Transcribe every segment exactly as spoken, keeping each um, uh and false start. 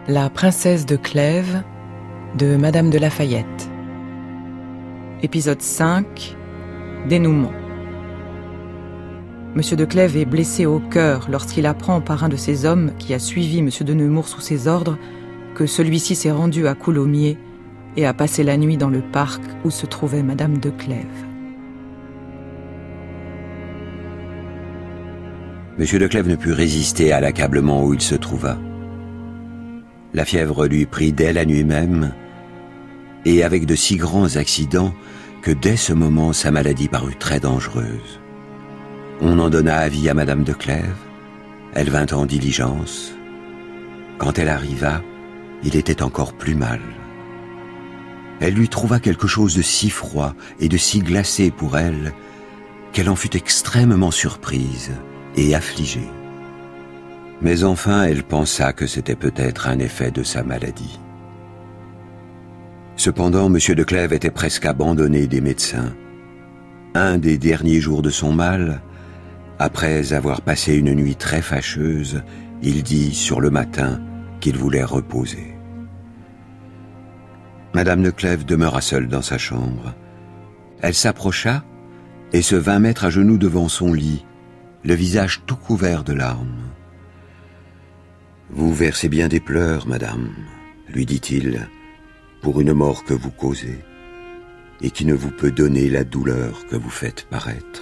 La princesse de Clèves de Madame de Lafayette. Épisode cinq. Dénouement. Monsieur de Clèves est blessé au cœur lorsqu'il apprend par un de ses hommes qui a suivi Monsieur de Nemours sous ses ordres que celui-ci s'est rendu à Coulommiers et a passé la nuit dans le parc où se trouvait Madame de Clèves. Monsieur de Clèves ne put résister à l'accablement où il se trouva. La fièvre lui prit dès la nuit même, et avec de si grands accidents que dès ce moment sa maladie parut très dangereuse. On en donna avis à Madame de Clèves, elle vint en diligence. Quand elle arriva, il était encore plus mal. Elle lui trouva quelque chose de si froid et de si glacé pour elle, qu'elle en fut extrêmement surprise et affligée. Mais enfin, elle pensa que c'était peut-être un effet de sa maladie. Cependant, Monsieur de Clèves était presque abandonné des médecins. Un des derniers jours de son mal, après avoir passé une nuit très fâcheuse, il dit sur le matin qu'il voulait reposer. Madame de Clèves demeura seule dans sa chambre. Elle s'approcha et se vint mettre à genoux devant son lit, le visage tout couvert de larmes. « Vous versez bien des pleurs, madame, lui dit-il, pour une mort que vous causez, et qui ne vous peut donner la douleur que vous faites paraître.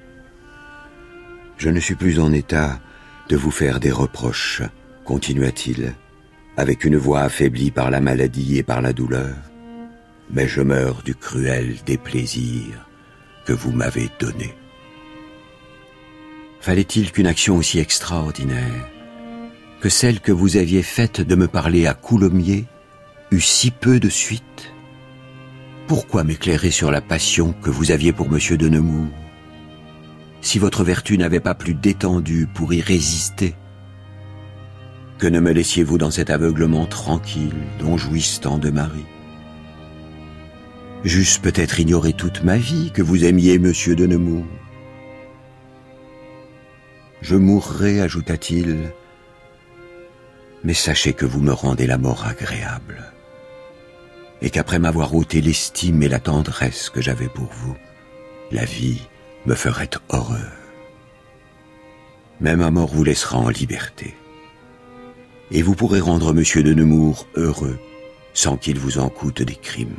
Je ne suis plus en état de vous faire des reproches, continua-t-il, avec une voix affaiblie par la maladie et par la douleur, mais je meurs du cruel déplaisir que vous m'avez donné. Fallait-il qu'une action aussi extraordinaire que celle que vous aviez faite de me parler à Coulommiers eût si peu de suite? Pourquoi m'éclairer sur la passion que vous aviez pour Monsieur de Nemours, si votre vertu n'avait pas plus d'étendue pour y résister? Que ne me laissiez-vous dans cet aveuglement tranquille dont jouissent tant de maris? J'eusse peut-être ignoré toute ma vie que vous aimiez Monsieur de Nemours. Je mourrai, ajouta-t-il, mais sachez que vous me rendez la mort agréable, et qu'après m'avoir ôté l'estime et la tendresse que j'avais pour vous, la vie me ferait horreur. Mais ma mort vous laissera en liberté, et vous pourrez rendre Monsieur de Nemours heureux, sans qu'il vous en coûte des crimes.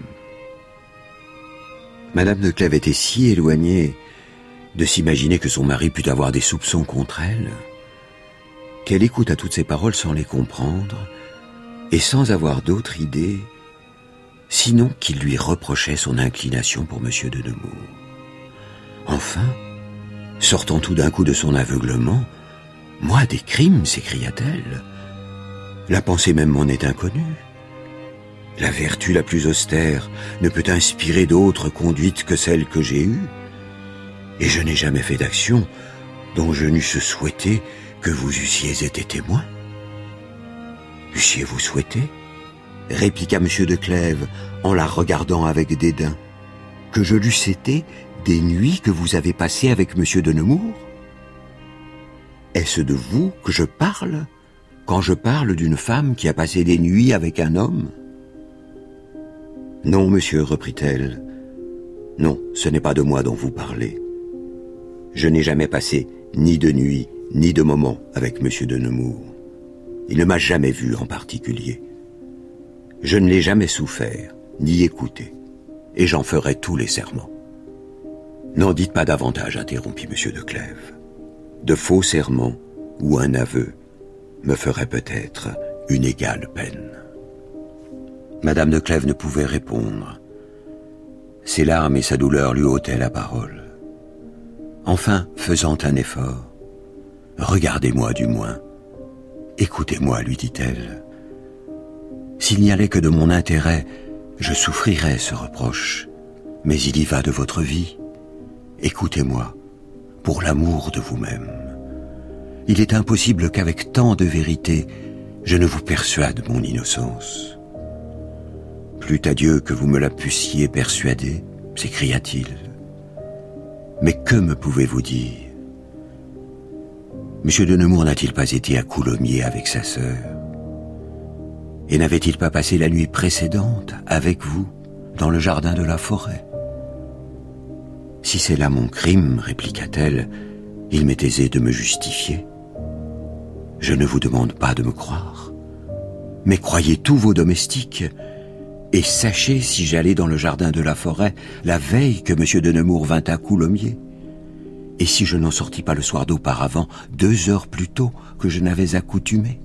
Madame de Clèves était si éloignée de s'imaginer que son mari pût avoir des soupçons contre elle, qu'elle écouta toutes ces paroles sans les comprendre, et sans avoir d'autre idée, sinon qu'il lui reprochait son inclination pour Monsieur de Nemours. Enfin, sortant tout d'un coup de son aveuglement, « Moi, des crimes !» s'écria-t-elle. La pensée même m'en est inconnue. La vertu la plus austère ne peut inspirer d'autre conduite que celle que j'ai eue, et je n'ai jamais fait d'action dont je n'eusse souhaité que vous eussiez été témoin. Eussiez-vous souhaité, répliqua Monsieur de Clèves en la regardant avec dédain, que je l'eusse été des nuits que vous avez passées avec Monsieur de Nemours? Est-ce de vous que je parle quand je parle d'une femme qui a passé des nuits avec un homme? Non, monsieur, reprit-elle, non, ce n'est pas de moi dont vous parlez. Je n'ai jamais passé ni de nuit ni de moment avec Monsieur de Nemours. Il ne m'a jamais vu en particulier. Je ne l'ai jamais souffert, ni écouté, et j'en ferai tous les serments. N'en dites pas davantage, interrompit Monsieur de Clèves. De faux serments ou un aveu me ferait peut-être une égale peine. Madame de Clèves ne pouvait répondre. Ses larmes et sa douleur lui ôtaient la parole. Enfin, faisant un effort, « Regardez-moi du moins. Écoutez-moi, lui dit-elle. S'il n'y allait que de mon intérêt, je souffrirais ce reproche, mais il y va de votre vie. Écoutez-moi, pour l'amour de vous-même. Il est impossible qu'avec tant de vérité, je ne vous persuade mon innocence. Plût à Dieu que vous me la puissiez persuader, s'écria-t-il. Mais que me pouvez-vous dire? Monsieur de Nemours n'a-t-il pas été à Coulommiers avec sa sœur? Et n'avait-il pas passé la nuit précédente avec vous dans le jardin de la forêt? Si c'est là mon crime, répliqua-t-elle, il m'est aisé de me justifier. Je ne vous demande pas de me croire, mais croyez tous vos domestiques, et sachez si j'allais dans le jardin de la forêt la veille que M. de Nemours vint à Coulommiers, et si je n'en sortis pas le soir d'auparavant, deux heures plus tôt que je n'avais accoutumé.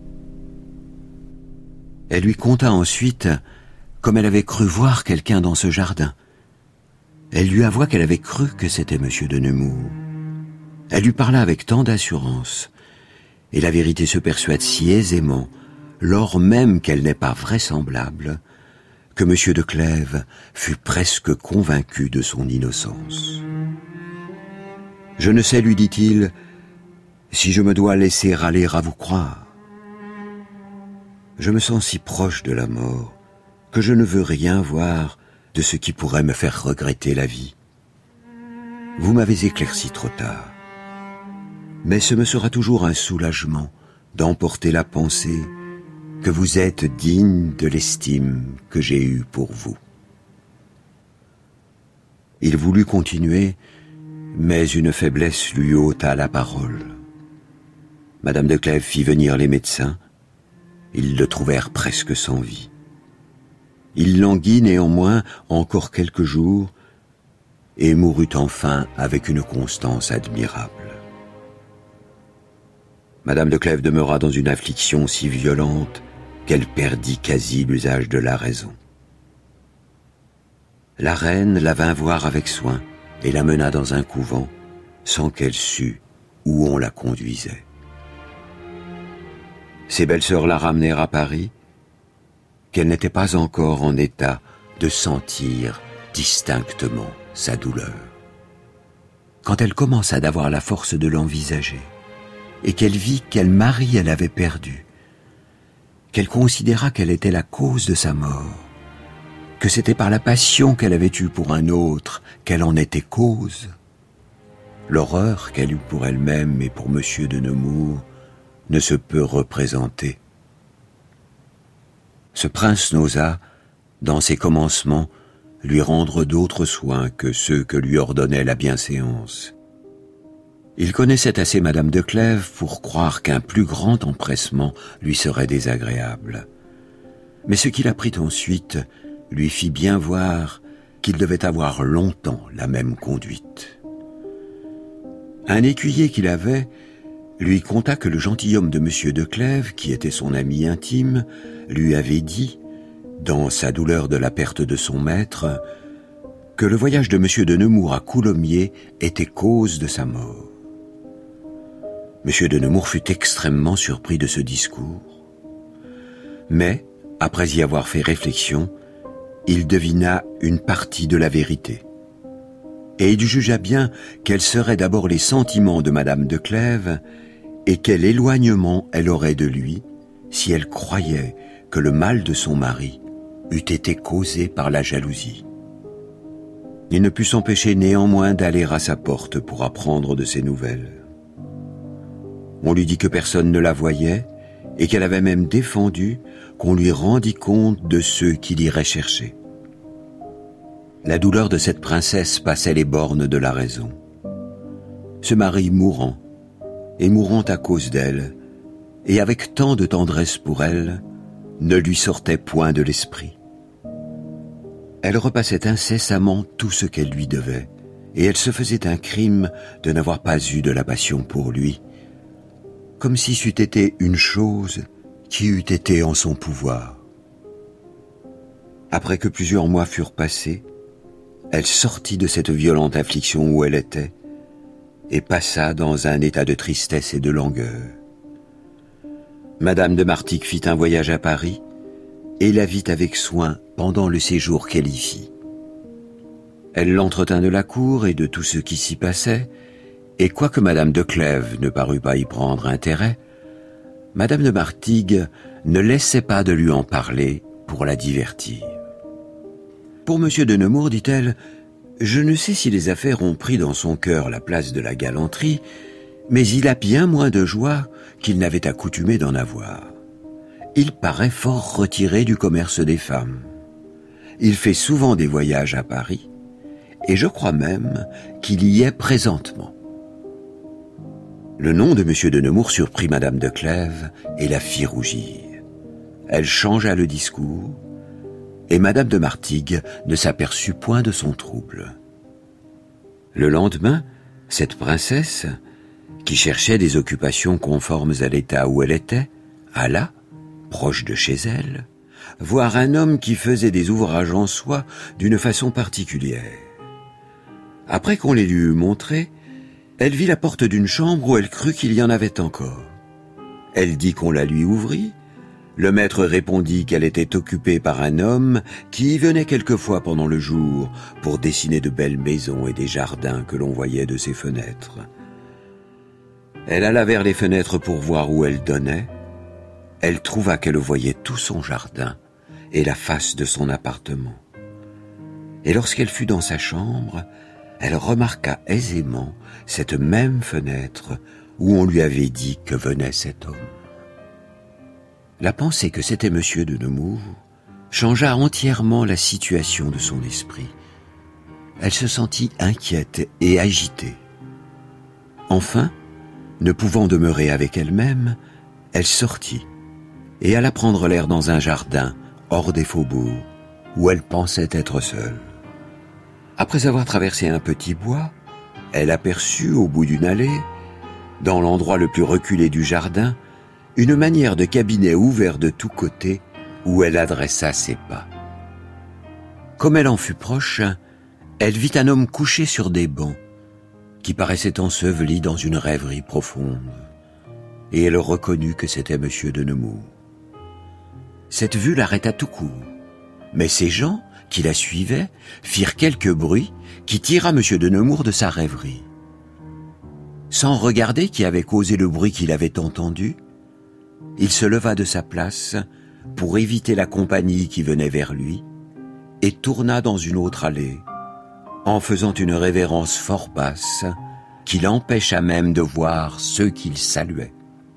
Elle lui conta ensuite comme elle avait cru voir quelqu'un dans ce jardin. Elle lui avoua qu'elle avait cru que c'était M. de Nemours. Elle lui parla avec tant d'assurance, et la vérité se persuade si aisément, lors même qu'elle n'est pas vraisemblable, que M. de Clèves fut presque convaincu de son innocence. « Je ne sais, lui dit-il, si je me dois laisser aller à vous croire. Je me sens si proche de la mort que je ne veux rien voir de ce qui pourrait me faire regretter la vie. Vous m'avez éclairci trop tard, mais ce me sera toujours un soulagement d'emporter la pensée que vous êtes digne de l'estime que j'ai eue pour vous. » Il voulut continuer, mais une faiblesse lui ôta la parole. Madame de Clèves fit venir les médecins. Ils le trouvèrent presque sans vie. Il languit néanmoins encore quelques jours et mourut enfin avec une constance admirable. Madame de Clèves demeura dans une affliction si violente qu'elle perdit quasi l'usage de la raison. La reine la vint voir avec soin et la mena dans un couvent sans qu'elle sût où on la conduisait. Ses belles-sœurs la ramenèrent à Paris, qu'elle n'était pas encore en état de sentir distinctement sa douleur. Quand elle commença d'avoir la force de l'envisager, et qu'elle vit quel mari elle avait perdu, qu'elle considéra qu'elle était la cause de sa mort, que c'était par la passion qu'elle avait eue pour un autre qu'elle en était cause, l'horreur qu'elle eut pour elle-même et pour M. de Nemours ne se peut représenter. Ce prince n'osa, dans ses commencements, lui rendre d'autres soins que ceux que lui ordonnait la bienséance. Il connaissait assez Madame de Clèves pour croire qu'un plus grand empressement lui serait désagréable. Mais ce qu'il apprit ensuite lui fit bien voir qu'il devait avoir longtemps la même conduite. Un écuyer qu'il avait lui conta que le gentilhomme de M. de Clèves, qui était son ami intime, lui avait dit, dans sa douleur de la perte de son maître, que le voyage de M. de Nemours à Coulommiers était cause de sa mort. M. de Nemours fut extrêmement surpris de ce discours. Mais, après y avoir fait réflexion, il devina une partie de la vérité. Et il jugea bien quels seraient d'abord les sentiments de Madame de Clèves et quel éloignement elle aurait de lui si elle croyait que le mal de son mari eût été causé par la jalousie. Il ne put s'empêcher néanmoins d'aller à sa porte pour apprendre de ses nouvelles. On lui dit que personne ne la voyait et qu'elle avait même défendu qu'on lui rendît compte de ceux qui l'iraient chercher. La douleur de cette princesse passait les bornes de la raison. Ce mari mourant, et mourant à cause d'elle, et avec tant de tendresse pour elle, ne lui sortait point de l'esprit. Elle repassait incessamment tout ce qu'elle lui devait, et elle se faisait un crime de n'avoir pas eu de la passion pour lui, comme si c'eût été une chose qui eût été en son pouvoir. Après que plusieurs mois furent passés, elle sortit de cette violente affliction où elle était, et passa dans un état de tristesse et de langueur. Madame de Martigues fit un voyage à Paris, et la vit avec soin pendant le séjour qu'elle y fit. Elle l'entretint de la cour et de tout ce qui s'y passait, et quoique Madame de Clèves ne parut pas y prendre intérêt, Madame de Martigues ne laissait pas de lui en parler pour la divertir. Pour Monsieur de Nemours, dit-elle, je ne sais si les affaires ont pris dans son cœur la place de la galanterie, mais il a bien moins de joie qu'il n'avait accoutumé d'en avoir. il paraît fort retiré du commerce des femmes. Il fait souvent des voyages à Paris, et je crois même qu'il y est présentement. Le nom de Monsieur de Nemours surprit Madame de Clèves et la fit rougir. Elle changea le discours, et Madame de Martigues ne s'aperçut point de son trouble. Le lendemain, cette princesse, qui cherchait des occupations conformes à l'état où elle était, alla, proche de chez elle, voir un homme qui faisait des ouvrages en soie d'une façon particulière. Après qu'on les lui eut montrés, elle vit la porte d'une chambre où elle crut qu'il y en avait encore. Elle dit qu'on la lui ouvrît. Le maître répondit qu'elle était occupée par un homme qui y venait quelquefois pendant le jour pour dessiner de belles maisons et des jardins que l'on voyait de ses fenêtres. Elle alla vers les fenêtres pour voir où elles donnaient. Elle trouva qu'elle voyait tout son jardin et la face de son appartement. Et lorsqu'elle fut dans sa chambre, elle remarqua aisément cette même fenêtre où on lui avait dit que venait cet homme. La pensée que c'était Monsieur de Nemours changea entièrement la situation de son esprit. Elle se sentit inquiète et agitée. Enfin, ne pouvant demeurer avec elle-même, elle sortit et alla prendre l'air dans un jardin hors des faubourgs où elle pensait être seule. Après avoir traversé un petit bois, elle aperçut au bout d'une allée, dans l'endroit le plus reculé du jardin, une manière de cabinet ouvert de tous côtés où elle adressa ses pas. Comme elle en fut proche, elle vit un homme couché sur des bancs qui paraissait enseveli dans une rêverie profonde, et elle reconnut que c'était Monsieur de Nemours. Cette vue l'arrêta tout court, mais ces gens qui la suivaient firent quelque bruit qui tira Monsieur de Nemours de sa rêverie. Sans regarder qui avait causé le bruit qu'il avait entendu, il se leva de sa place pour éviter la compagnie qui venait vers lui et tourna dans une autre allée, en faisant une révérence fort basse qui l'empêcha même de voir ceux qu'il saluait.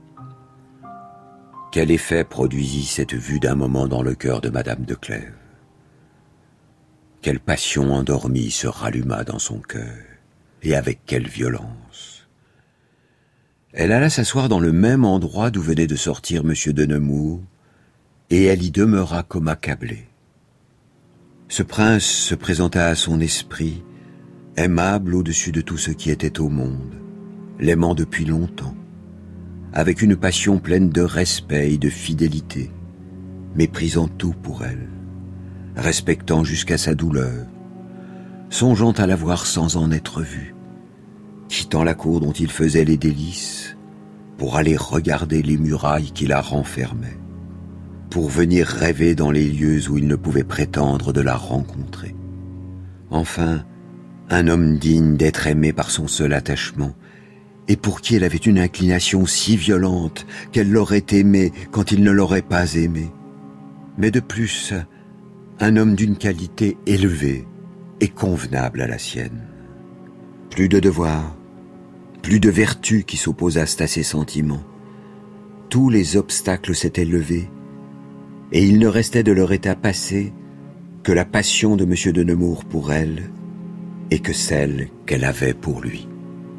Quel effet produisit cette vue d'un moment dans le cœur de Madame de Clèves? Quelle passion endormie se ralluma dans son cœur, et avec quelle violence! Elle alla s'asseoir dans le même endroit d'où venait de sortir Monsieur de Nemours, et elle y demeura comme accablée. Ce prince se présenta à son esprit, aimable au-dessus de tout ce qui était au monde, l'aimant depuis longtemps, avec une passion pleine de respect et de fidélité, méprisant tout pour elle, respectant jusqu'à sa douleur, songeant à la voir sans en être vue, quittant la cour dont il faisait les délices pour aller regarder les murailles qui la renfermaient, pour venir rêver dans les lieux où il ne pouvait prétendre de la rencontrer. Enfin, un homme digne d'être aimé par son seul attachement, et pour qui elle avait une inclination si violente qu'elle l'aurait aimé quand il ne l'aurait pas aimé, mais de plus, un homme d'une qualité élevée et convenable à la sienne. Plus de devoirs, plus de vertus qui s'opposassent à ses sentiments. Tous les obstacles s'étaient levés, et il ne restait de leur état passé que la passion de Monsieur de Nemours pour elle et que celle qu'elle avait pour lui.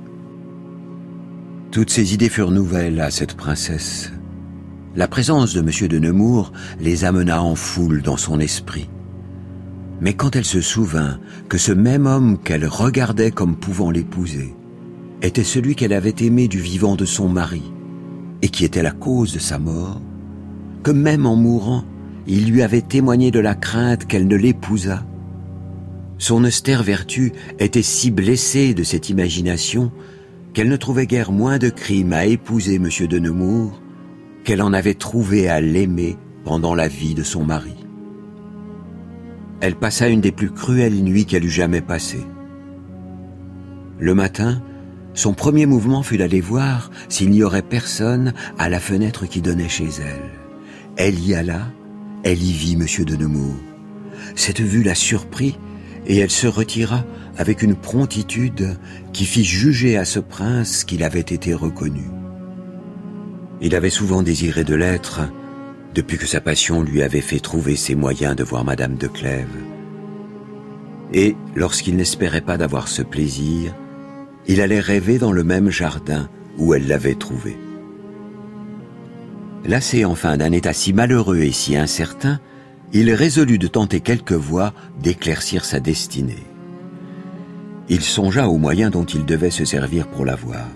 Toutes ces idées furent nouvelles à cette princesse. La présence de Monsieur de Nemours les amena en foule dans son esprit. Mais quand elle se souvint que ce même homme qu'elle regardait comme pouvant l'épouser était celui qu'elle avait aimé du vivant de son mari et qui était la cause de sa mort, que même en mourant, il lui avait témoigné de la crainte qu'elle ne l'épousât, son austère vertu était si blessée de cette imagination qu'elle ne trouvait guère moins de crime à épouser Monsieur de Nemours qu'elle en avait trouvé à l'aimer pendant la vie de son mari. Elle passa une des plus cruelles nuits qu'elle eût jamais passées. Le matin, son premier mouvement fut d'aller voir s'il n'y aurait personne à la fenêtre qui donnait chez elle. Elle y alla, elle y vit Monsieur de Nemours. Cette vue la surprit et elle se retira avec une promptitude qui fit juger à ce prince qu'il avait été reconnu. Il avait souvent désiré de l'être, depuis que sa passion lui avait fait trouver ses moyens de voir Madame de Clèves. Et, lorsqu'il n'espérait pas d'avoir ce plaisir, il allait rêver dans le même jardin où elle l'avait trouvé. Lassé enfin d'un état si malheureux et si incertain, il résolut de tenter quelque voie d'éclaircir sa destinée. Il songea aux moyens dont il devait se servir pour la voir.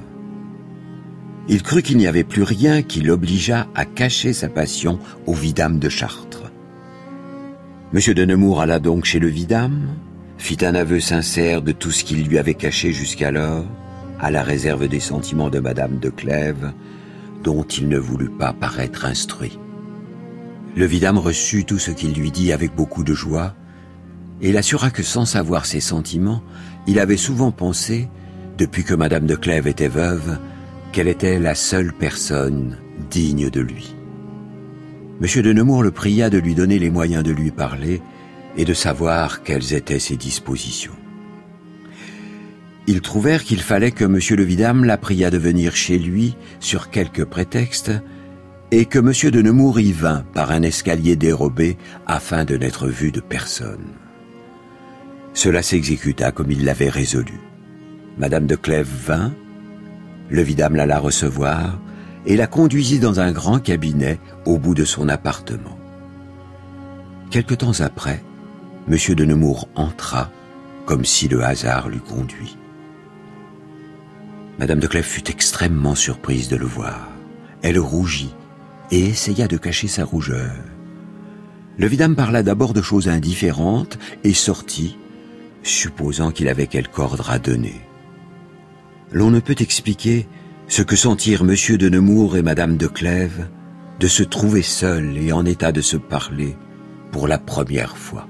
Il crut qu'il n'y avait plus rien qui l'obligeât à cacher sa passion au vidame de Chartres. Monsieur de Nemours alla donc chez le vidame, fit un aveu sincère de tout ce qu'il lui avait caché jusqu'alors, à la réserve des sentiments de Madame de Clèves, dont il ne voulut pas paraître instruit. Le vidame reçut tout ce qu'il lui dit avec beaucoup de joie, et l'assura que sans savoir ses sentiments, il avait souvent pensé, depuis que Madame de Clèves était veuve, qu'elle était la seule personne digne de lui. Monsieur de Nemours le pria de lui donner les moyens de lui parler et de savoir quelles étaient ses dispositions. Ils trouvèrent qu'il fallait que monsieur le vidame la priât de venir chez lui sur quelque prétexte et que monsieur de Nemours y vint par un escalier dérobé afin de n'être vu de personne. Cela s'exécuta comme il l'avait résolu. Madame de Clèves vint, le vidame l'alla recevoir et la conduisit dans un grand cabinet au bout de son appartement. Quelque temps après, monsieur de Nemours entra comme si le hasard l'eût conduit. Madame de Clèves fut extrêmement surprise de le voir. Elle rougit et essaya de cacher sa rougeur. Le vidame parla d'abord de choses indifférentes et sortit, supposant qu'il avait quelque ordre à donner. L'on ne peut expliquer ce que sentirent monsieur de Nemours et madame de Clèves de se trouver seuls et en état de se parler pour la première fois.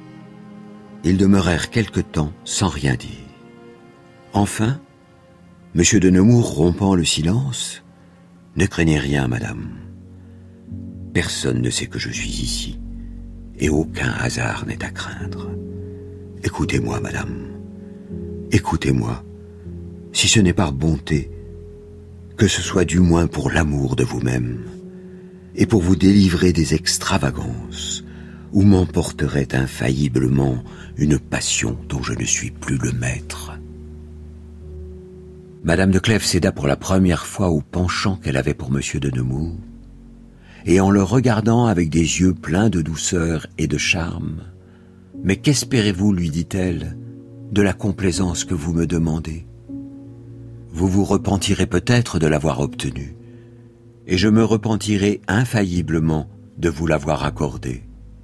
Ils demeurèrent quelque temps sans rien dire. Enfin, monsieur de Nemours, rompant le silence, « Ne craignez rien, madame. Personne ne sait que je suis ici, et aucun hasard n'est à craindre. Écoutez-moi, madame. Écoutez-moi. Si ce n'est par bonté, que ce soit du moins pour l'amour de vous-même, et pour vous délivrer des extravagances, où m'emporterait infailliblement une passion dont je ne suis plus le maître. » Madame de Clèves céda pour la première fois au penchant qu'elle avait pour monsieur de Nemours, et en le regardant avec des yeux pleins de douceur et de charme, « Mais qu'espérez-vous, lui dit-elle, de la complaisance que vous me demandez ? Vous vous repentirez peut-être de l'avoir obtenue, et je me repentirai infailliblement de vous l'avoir accordée.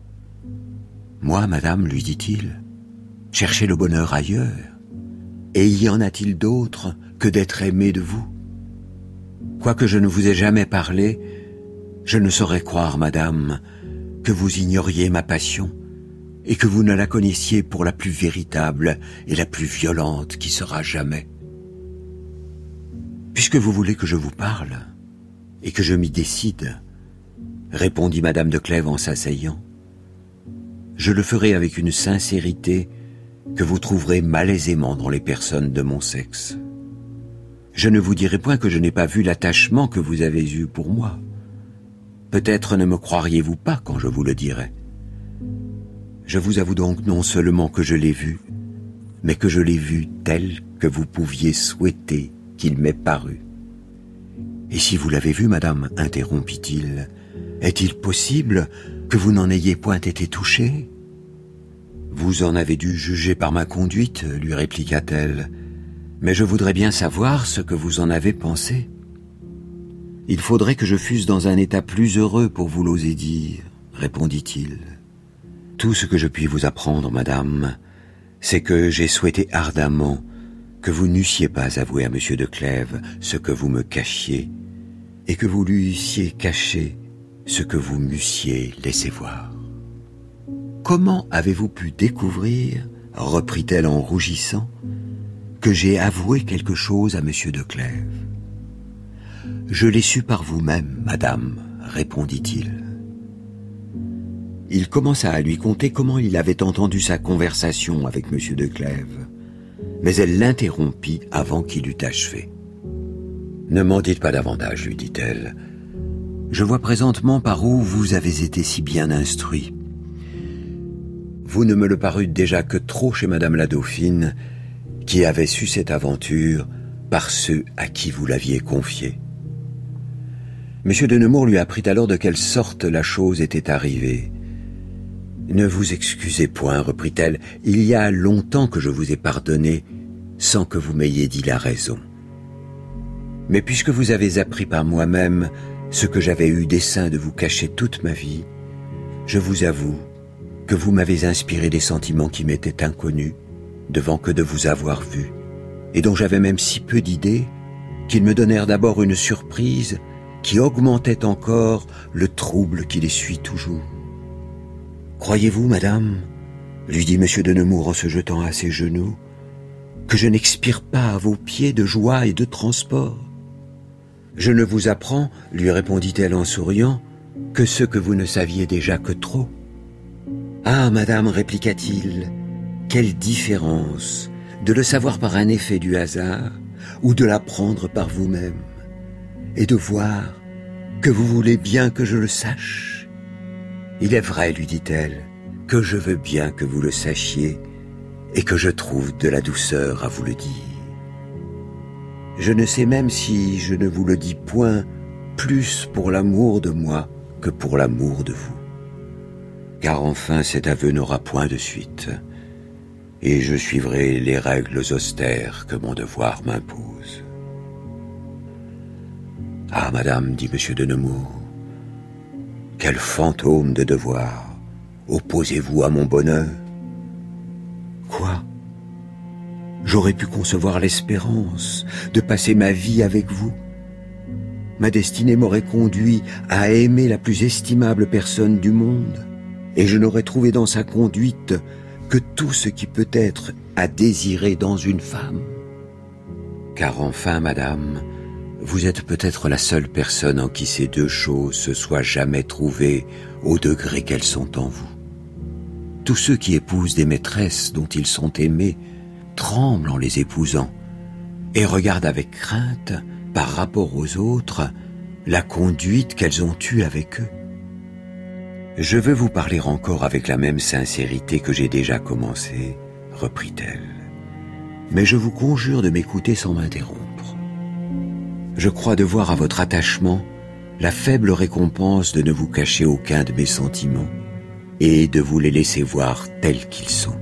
Moi, madame, lui dit-il, cherchez le bonheur ailleurs, et y en a-t-il d'autre que d'être aimé de vous? Quoique je ne vous ai jamais parlé, je ne saurais croire, madame, que vous ignoriez ma passion, et que vous ne la connaissiez pour la plus véritable et la plus violente qui sera jamais. Puisque vous voulez que je vous parle, et que je m'y décide, répondit madame de Clèves en s'asseyant, je le ferai avec une sincérité que vous trouverez malaisément dans les personnes de mon sexe. Je ne vous dirai point que je n'ai pas vu l'attachement que vous avez eu pour moi. Peut-être ne me croiriez-vous pas quand je vous le dirai. Je vous avoue donc non seulement que je l'ai vu, mais que je l'ai vu tel que vous pouviez souhaiter qu'il m'ait paru. Et si vous l'avez vu, madame, interrompit-il, est-il possible que vous n'en ayez point été touchée? Vous en avez dû juger par ma conduite, lui répliqua-t-elle, mais je voudrais bien savoir ce que vous en avez pensé. Il faudrait que je fusse dans un état plus heureux pour vous l'oser dire, répondit-il. Tout ce que je puis vous apprendre, madame, c'est que j'ai souhaité ardemment que vous n'eussiez pas avoué à monsieur de Clèves ce que vous me cachiez, et que vous lui eussiez caché ce que vous m'eussiez laissé voir. Comment avez-vous pu découvrir, reprit-elle en rougissant, que j'ai avoué quelque chose à monsieur de Clèves? Je l'ai su par vous-même, madame, répondit-il. Il commença à lui conter comment il avait entendu sa conversation avec monsieur de Clèves, mais elle l'interrompit avant qu'il eût achevé. « Ne m'en dites pas davantage, lui dit-elle. je vois présentement par où vous avez été si bien instruit. Vous ne me le parûtes déjà que trop chez Madame la Dauphine, qui avait su cette aventure par ceux à qui vous l'aviez confiée. Monsieur de Nemours lui apprit alors de quelle sorte la chose était arrivée. « Ne vous excusez point, reprit-elle, il y a longtemps que je vous ai pardonné sans que vous m'ayez dit la raison. Mais puisque vous avez appris par moi-même ce que j'avais eu dessein de vous cacher toute ma vie, je vous avoue que vous m'avez inspiré des sentiments qui m'étaient inconnus devant que de vous avoir vu, et dont j'avais même si peu d'idées qu'ils me donnèrent d'abord une surprise qui augmentait encore le trouble qui les suit toujours. Croyez-vous, madame, lui dit monsieur de Nemours en se jetant à ses genoux, que je n'expire pas à vos pieds de joie et de transport? Je ne vous apprends, lui répondit-elle en souriant, que ce que vous ne saviez déjà que trop. Ah, madame, répliqua-t-il, quelle différence de le savoir par un effet du hasard ou de l'apprendre par vous-même, et de voir que vous voulez bien que je le sache. Il est vrai, lui dit-elle, que je veux bien que vous le sachiez et que je trouve de la douceur à vous le dire. Je ne sais même si je ne vous le dis point plus pour l'amour de moi que pour l'amour de vous. Car enfin cet aveu n'aura point de suite, et je suivrai les règles austères que mon devoir m'impose. Ah, madame, dit monsieur de Nemours, quel fantôme de devoir opposez-vous à mon bonheur? Quoi? J'aurais pu concevoir l'espérance de passer ma vie avec vous. Ma destinée m'aurait conduit à aimer la plus estimable personne du monde, et je n'aurais trouvé dans sa conduite que tout ce qui peut être à désirer dans une femme. Car enfin, madame, vous êtes peut-être la seule personne en qui ces deux choses se soient jamais trouvées au degré qu'elles sont en vous. Tous ceux qui épousent des maîtresses dont ils sont aimés tremblent en les épousant et regardent avec crainte, par rapport aux autres, la conduite qu'elles ont eue avec eux. Je veux vous parler encore avec la même sincérité que j'ai déjà commencé, reprit-elle, mais je vous conjure de m'écouter sans m'interrompre. Je crois devoir à votre attachement la faible récompense de ne vous cacher aucun de mes sentiments et de vous les laisser voir tels qu'ils sont.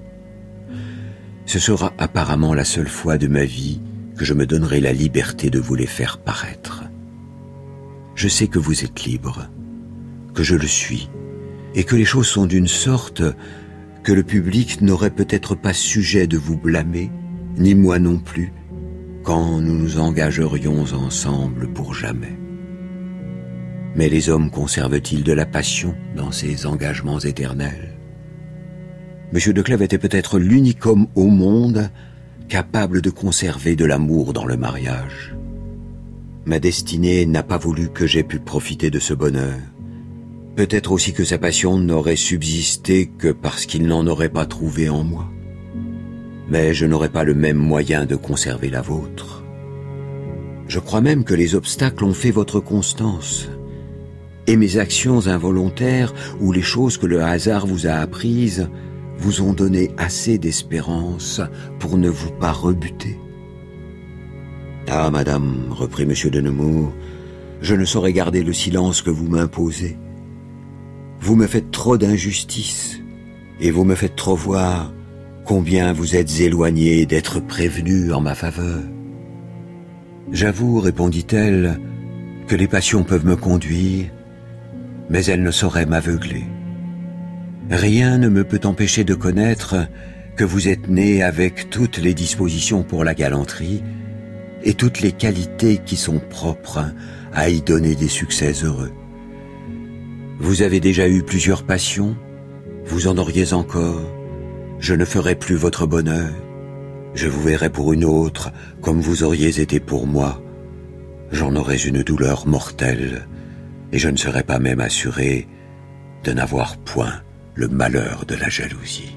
Ce sera apparemment la seule fois de ma vie que je me donnerai la liberté de vous les faire paraître. Je sais que vous êtes libre, que je le suis, et que les choses sont d'une sorte que le public n'aurait peut-être pas sujet de vous blâmer, ni moi non plus, quand nous nous engagerions ensemble pour jamais. Mais les hommes conservent-ils de la passion dans ces engagements éternels? Monsieur de Clèves était peut-être l'unique homme au monde capable de conserver de l'amour dans le mariage. Ma destinée n'a pas voulu que j'aie pu profiter de ce bonheur. Peut-être aussi que sa passion n'aurait subsisté que parce qu'il n'en aurait pas trouvé en moi. Mais je n'aurais pas le même moyen de conserver la vôtre. Je crois même que les obstacles ont fait votre constance, et mes actions involontaires ou les choses que le hasard vous a apprises vous ont donné assez d'espérance pour ne vous pas rebuter. Ah, madame, reprit monsieur de Nemours, je ne saurais garder le silence que vous m'imposez. Vous me faites trop d'injustice, et vous me faites trop voir combien vous êtes éloigné d'être prévenu en ma faveur. J'avoue, répondit-elle, que les passions peuvent me conduire, mais elles ne sauraient m'aveugler. Rien ne me peut empêcher de connaître que vous êtes né avec toutes les dispositions pour la galanterie et toutes les qualités qui sont propres à y donner des succès heureux. Vous avez déjà eu plusieurs passions, vous en auriez encore, je ne ferai plus votre bonheur, je vous verrai pour une autre comme vous auriez été pour moi, j'en aurais une douleur mortelle et je ne serais pas même assuré de n'avoir point le malheur de la jalousie.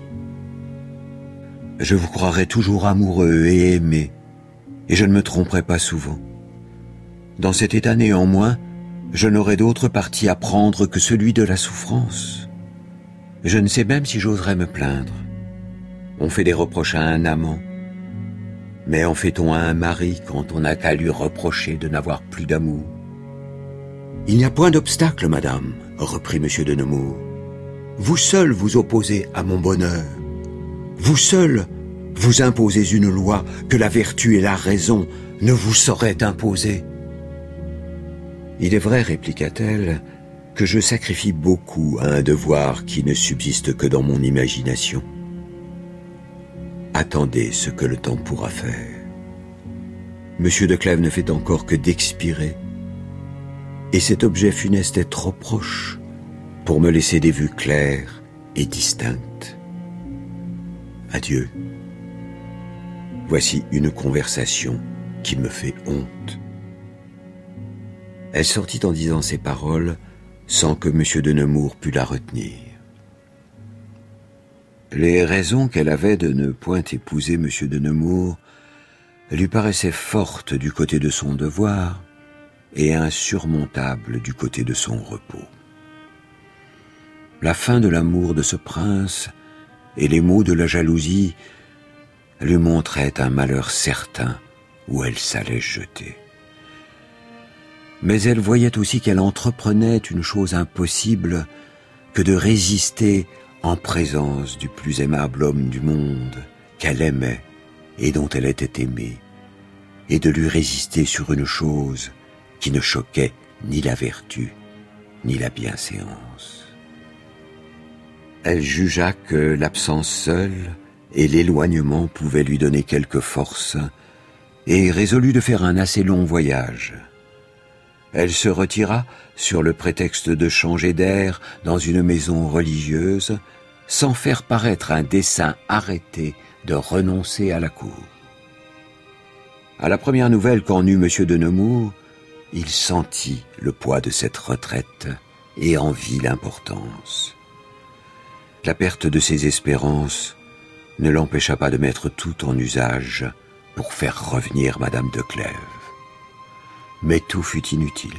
Je vous croirai toujours amoureux et aimé, et je ne me tromperai pas souvent. Dans cet état néanmoins, je n'aurais d'autre parti à prendre que celui de la souffrance. Je ne sais même si j'oserais me plaindre. On fait des reproches à un amant, mais en fait-on à un mari quand on n'a qu'à lui reprocher de n'avoir plus d'amour? Il n'y a point d'obstacle, madame, reprit monsieur de Nemours. Vous seul vous opposez à mon bonheur. Vous seul vous imposez une loi que la vertu et la raison ne vous sauraient imposer. Il est vrai, répliqua-t-elle, que je sacrifie beaucoup à un devoir qui ne subsiste que dans mon imagination. Attendez ce que le temps pourra faire. Monsieur de Clèves ne fait encore que d'expirer, et cet objet funeste est trop proche pour me laisser des vues claires et distinctes. Adieu. Voici une conversation qui me fait honte. Elle sortit en disant ces paroles sans que monsieur de Nemours pût la retenir. Les raisons qu'elle avait de ne point épouser monsieur de Nemours lui paraissaient fortes du côté de son devoir et insurmontables du côté de son repos. La fin de l'amour de ce prince et les maux de la jalousie lui montraient un malheur certain où elle s'allait jeter. Mais elle voyait aussi qu'elle entreprenait une chose impossible que de résister en présence du plus aimable homme du monde qu'elle aimait et dont elle était aimée, et de lui résister sur une chose qui ne choquait ni la vertu ni la bienséance. Elle jugea que l'absence seule et l'éloignement pouvaient lui donner quelque force, et résolut de faire un assez long voyage. Elle se retira, sur le prétexte de changer d'air, dans une maison religieuse, sans faire paraître un dessein arrêté de renoncer à la cour. À la première nouvelle qu'en eut monsieur de Nemours, il sentit le poids de cette retraite et en vit l'importance. La perte de ses espérances ne l'empêcha pas de mettre tout en usage pour faire revenir madame de Clèves. Mais tout fut inutile.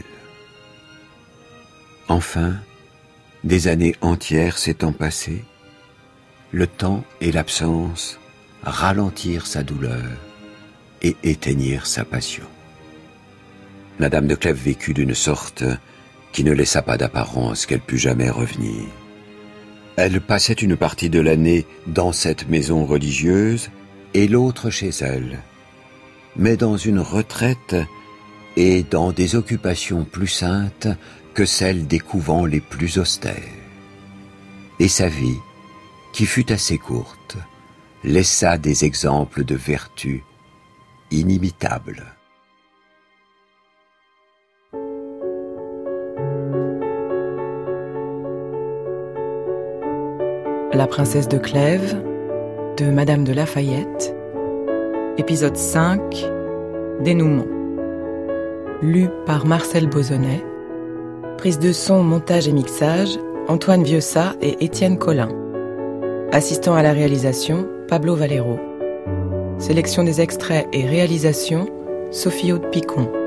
Enfin, des années entières s'étant passées, le temps et l'absence ralentirent sa douleur et éteignirent sa passion. Madame de Clèves vécut d'une sorte qui ne laissa pas d'apparence qu'elle pût jamais revenir. Elle passait une partie de l'année dans cette maison religieuse et l'autre chez elle, mais dans une retraite et dans des occupations plus saintes que celles des couvents les plus austères. Et sa vie, qui fut assez courte, laissa des exemples de vertu inimitables. La princesse de Clèves, de Madame de Lafayette, épisode cinq, dénouement. Lu par Marcel Bozonnet. Prise de son, montage et mixage, Antoine Vieussat et Étienne Collin. Assistant à la réalisation, Pablo Valero. Sélection des extraits et réalisation, Sophie Aude-Picon.